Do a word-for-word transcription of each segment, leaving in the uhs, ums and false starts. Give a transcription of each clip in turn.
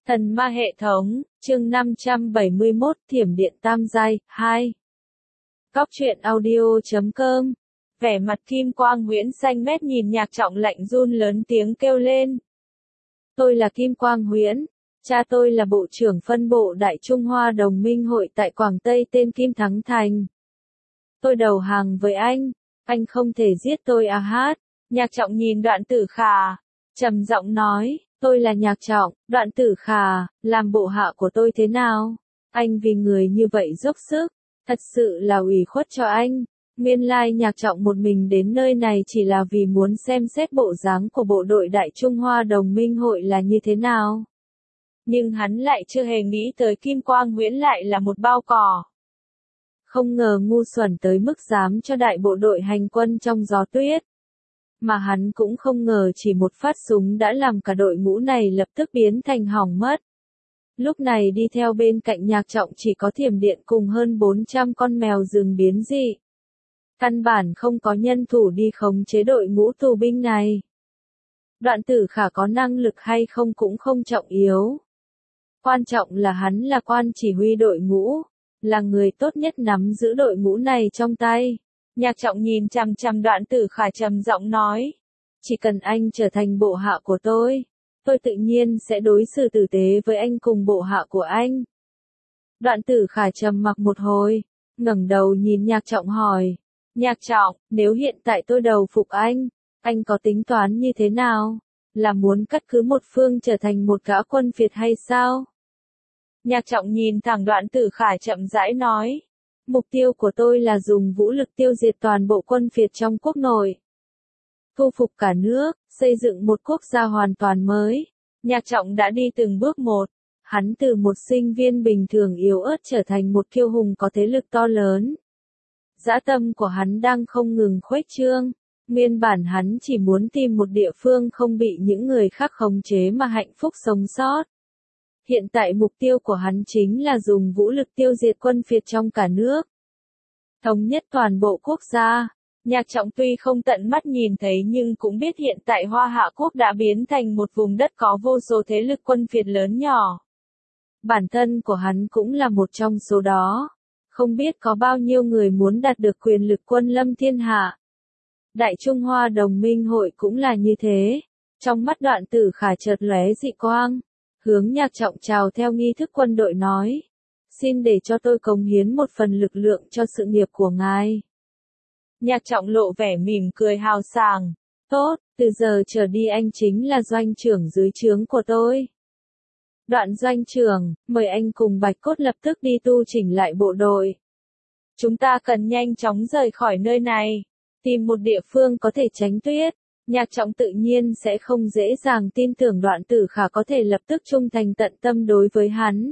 Thần ma hệ thống, chương năm trăm bảy mươi mốt, Thiểm điện tam giai, hai. Góc truyện audio chấm com. Vẻ mặt Kim Quang Huyễn xanh mét nhìn Nhạc Trọng lạnh run lớn tiếng kêu lên. Tôi là Kim Quang Huyễn, cha tôi là bộ trưởng phân bộ Đại Trung Hoa Đồng minh hội tại Quảng Tây tên Kim Thắng Thành. Tôi đầu hàng với anh, anh không thể giết tôi à hát. Nhạc Trọng nhìn Đoạn Tử Khả, trầm giọng nói. Tôi là Nhạc Trọng, Đoạn Tử Khả, làm bộ hạ của tôi thế nào? Anh vì người như vậy dốc sức, thật sự là ủy khuất cho anh. Nguyên lai Nhạc Trọng một mình đến nơi này chỉ là vì muốn xem xét bộ dáng của bộ đội Đại Trung Hoa Đồng minh hội là như thế nào. Nhưng hắn lại chưa hề nghĩ tới Kim Quang Huyễn lại là một bao cỏ. Không ngờ ngu xuẩn tới mức dám cho đại bộ đội hành quân trong gió tuyết. Mà hắn cũng không ngờ chỉ một phát súng đã làm cả đội ngũ này lập tức biến thành hỏng mất. Lúc này đi theo bên cạnh Nhạc Trọng chỉ có Thiểm điện cùng hơn bốn trăm con mèo rừng biến dị. Căn bản không có nhân thủ đi khống chế đội ngũ tù binh này. Đoạn Tử Khả có năng lực hay không cũng không trọng yếu. Quan trọng là hắn là quan chỉ huy đội ngũ, là người tốt nhất nắm giữ đội ngũ này trong tay. Nhạc Trọng nhìn chằm chằm Đoạn Tử Khả trầm giọng nói. Chỉ cần anh trở thành bộ hạ của tôi, tôi tự nhiên sẽ đối xử tử tế với anh cùng bộ hạ của anh. Đoạn Tử Khả trầm mặc một hồi, ngẩng đầu nhìn Nhạc Trọng hỏi. Nhạc Trọng, nếu hiện tại tôi đầu phục anh, anh có tính toán như thế nào? Là muốn cắt cứ một phương trở thành một gã quân phiệt hay sao? Nhạc Trọng nhìn thẳng Đoạn Tử Khả chậm rãi nói. Mục tiêu của tôi là dùng vũ lực tiêu diệt toàn bộ quân phiệt trong quốc nội. Thu phục cả nước, xây dựng một quốc gia hoàn toàn mới. Nhạc Trọng đã đi từng bước một. Hắn từ một sinh viên bình thường yếu ớt trở thành một kiêu hùng có thế lực to lớn. Dã tâm của hắn đang không ngừng khuếch trương. Nguyên bản hắn chỉ muốn tìm một địa phương không bị những người khác khống chế mà hạnh phúc sống sót. Hiện tại mục tiêu của hắn chính là dùng vũ lực tiêu diệt quân phiệt trong cả nước. Thống nhất toàn bộ quốc gia. Nhạc Trọng tuy không tận mắt nhìn thấy nhưng cũng biết hiện tại Hoa Hạ Quốc đã biến thành một vùng đất có vô số thế lực quân phiệt lớn nhỏ. Bản thân của hắn cũng là một trong số đó. Không biết có bao nhiêu người muốn đạt được quyền lực quân lâm thiên hạ. Đại Trung Hoa Đồng minh hội cũng là như thế. Trong mắt Đoạn Tử Khả chợt lóe dị quang. Hướng Nhạc Trọng chào theo nghi thức quân đội nói. Xin để cho tôi cống hiến một phần lực lượng cho sự nghiệp của ngài. Nhạc Trọng lộ vẻ mỉm cười hào sảng. Tốt, từ giờ trở đi anh chính là doanh trưởng dưới trướng của tôi. Đoạn doanh trưởng, mời anh cùng Bạch Cốt lập tức đi tu chỉnh lại bộ đội. Chúng ta cần nhanh chóng rời khỏi nơi này. Tìm một địa phương có thể tránh tuyết. Nhạc Trọng tự nhiên sẽ không dễ dàng tin tưởng Đoạn Tử Khả có thể lập tức trung thành tận tâm đối với hắn.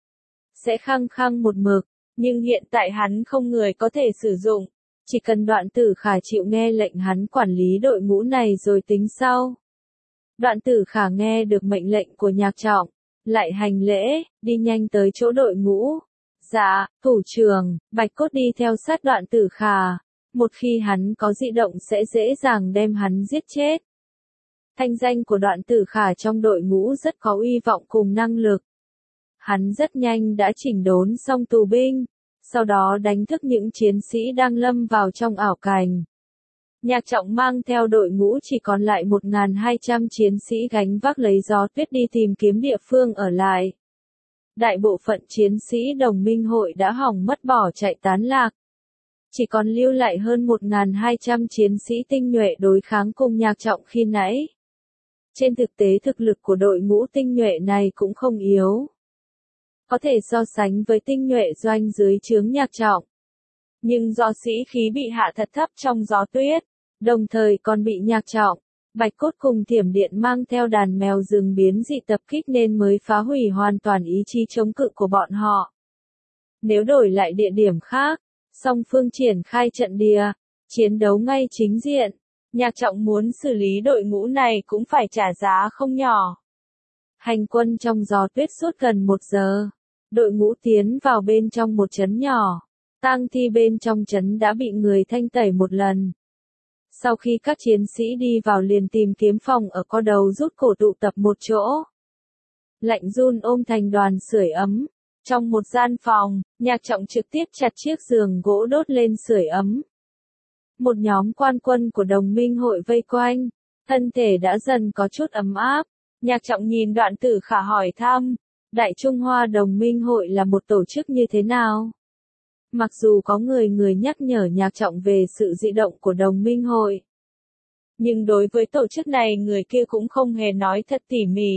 Sẽ khăng khăng một mực, nhưng hiện tại hắn không người có thể sử dụng. Chỉ cần Đoạn Tử Khả chịu nghe lệnh hắn quản lý đội ngũ này rồi tính sau. Đoạn Tử Khả nghe được mệnh lệnh của Nhạc Trọng, lại hành lễ, đi nhanh tới chỗ đội ngũ. Dạ, thủ trưởng, Bạch Cốt đi theo sát Đoạn Tử Khả. Một khi hắn có dị động sẽ dễ dàng đem hắn giết chết. Thanh danh của Đoạn Tử Khả trong đội ngũ rất có uy vọng cùng năng lực. Hắn rất nhanh đã chỉnh đốn xong tù binh, sau đó đánh thức những chiến sĩ đang lâm vào trong ảo cảnh. Nhạc Trọng mang theo đội ngũ chỉ còn lại một nghìn hai trăm chiến sĩ gánh vác lấy gió tuyết đi tìm kiếm địa phương ở lại. Đại bộ phận chiến sĩ Đồng minh hội đã hỏng mất bỏ chạy tán lạc. Chỉ còn lưu lại hơn một nghìn hai trăm chiến sĩ tinh nhuệ đối kháng cùng Nhạc Trọng khi nãy. Trên thực tế thực lực của đội ngũ tinh nhuệ này cũng không yếu. Có thể so sánh với tinh nhuệ doanh dưới trướng Nhạc Trọng. Nhưng do sĩ khí bị hạ thật thấp trong gió tuyết, đồng thời còn bị Nhạc Trọng, Bạch Cốt cùng Thiểm điện mang theo đàn mèo rừng biến dị tập kích nên mới phá hủy hoàn toàn ý chí chống cự của bọn họ. Nếu đổi lại địa điểm khác, song phương triển khai trận địa, chiến đấu ngay chính diện, Nhạc Trọng muốn xử lý đội ngũ này cũng phải trả giá không nhỏ. Hành quân trong gió tuyết suốt gần một giờ, đội ngũ tiến vào bên trong một trấn nhỏ, tang thi bên trong trấn đã bị người thanh tẩy một lần. Sau khi các chiến sĩ đi vào liền tìm kiếm phòng ở co đầu rút cổ tụ tập một chỗ. lạnh run ôm thành đoàn sưởi ấm. Trong một gian phòng, Nhạc Trọng trực tiếp chặt chiếc giường gỗ đốt lên sưởi ấm. Một nhóm quan quân của đồng minh hội vây quanh, thân thể đã dần có chút ấm áp. Nhạc Trọng nhìn Đoạn Tử Khả hỏi thăm, Đại Trung Hoa đồng minh hội là một tổ chức như thế nào? Mặc dù có người người nhắc nhở Nhạc Trọng về sự dị động của đồng minh hội, nhưng đối với tổ chức này người kia cũng không hề nói thật tỉ mỉ.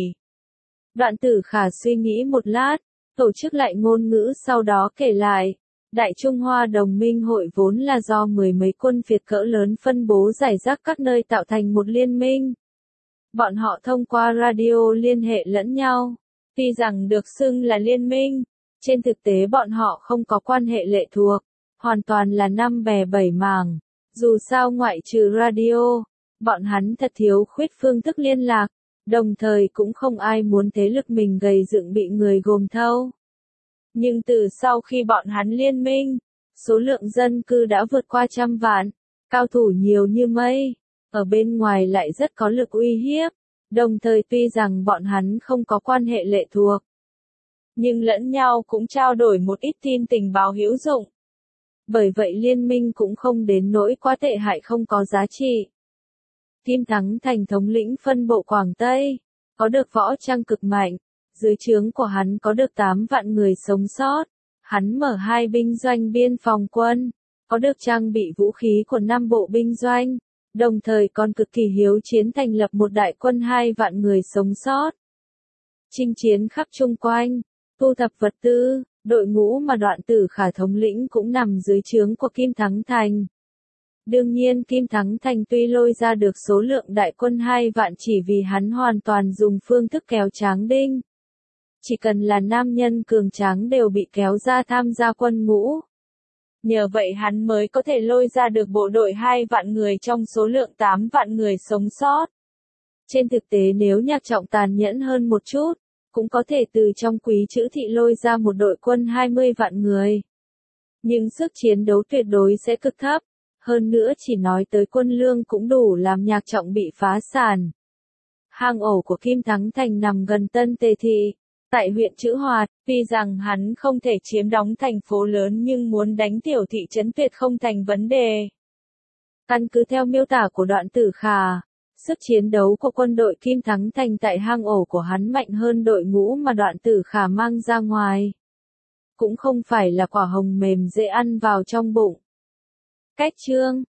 Đoạn Tử Khả suy nghĩ một lát, tổ chức lại ngôn ngữ sau đó kể lại, Đại Trung Hoa đồng minh hội vốn là do mười mấy quân phiệt cỡ lớn phân bố rải rác các nơi tạo thành một liên minh. Bọn họ thông qua radio liên hệ lẫn nhau. Tuy rằng được xưng là liên minh, trên thực tế bọn họ không có quan hệ lệ thuộc, hoàn toàn là năm bè bảy mảng. Dù sao ngoại trừ radio, bọn hắn thật thiếu khuyết phương thức liên lạc, đồng thời cũng không ai muốn thế lực mình gầy dựng bị người gồm thâu. Nhưng từ sau khi bọn hắn liên minh, số lượng dân cư đã vượt qua trăm vạn, cao thủ nhiều như mây, ở bên ngoài lại rất có lực uy hiếp, đồng thời tuy rằng bọn hắn không có quan hệ lệ thuộc, nhưng lẫn nhau cũng trao đổi một ít tin tình báo hữu dụng. Bởi vậy liên minh cũng không đến nỗi quá tệ hại không có giá trị. Kim Thắng Thành thống lĩnh phân bộ Quảng Tây, có được võ trang cực mạnh, dưới trướng của hắn có được tám vạn người sống sót, hắn mở hai binh doanh biên phòng quân, có được trang bị vũ khí của năm bộ binh doanh, đồng thời còn cực kỳ hiếu chiến thành lập một đại quân hai vạn người sống sót. Chinh chiến khắp chung quanh, thu thập vật tư, đội ngũ mà Đoạn Tử Khả thống lĩnh cũng nằm dưới trướng của Kim Thắng Thành. Đương nhiên Kim Thắng Thành tuy lôi ra được số lượng đại quân hai vạn chỉ vì hắn hoàn toàn dùng phương thức kéo tráng đinh. Chỉ cần là nam nhân cường tráng đều bị kéo ra tham gia quân ngũ. Nhờ vậy hắn mới có thể lôi ra được bộ đội hai vạn người trong số lượng tám vạn người sống sót. Trên thực tế nếu Nhạc Trọng tàn nhẫn hơn một chút, cũng có thể từ trong Quý Chữ Thị lôi ra một đội quân hai mươi vạn người. Nhưng sức chiến đấu tuyệt đối sẽ cực thấp, hơn nữa chỉ nói tới quân lương cũng đủ làm Nhạc Trọng bị phá sản. Hang ổ của Kim Thắng Thành nằm gần Tân Tề Thị, tại huyện Chữ Hoạt, tuy rằng hắn không thể chiếm đóng thành phố lớn nhưng muốn đánh tiểu thị trấn tuyệt không thành vấn đề. Căn cứ theo miêu tả của Đoạn Tử Khả, sức chiến đấu của quân đội Kim Thắng Thành tại hang ổ của hắn mạnh hơn đội ngũ mà Đoạn Tử Khả mang ra ngoài. Cũng không phải là quả hồng mềm dễ ăn vào trong bụng. Cách chương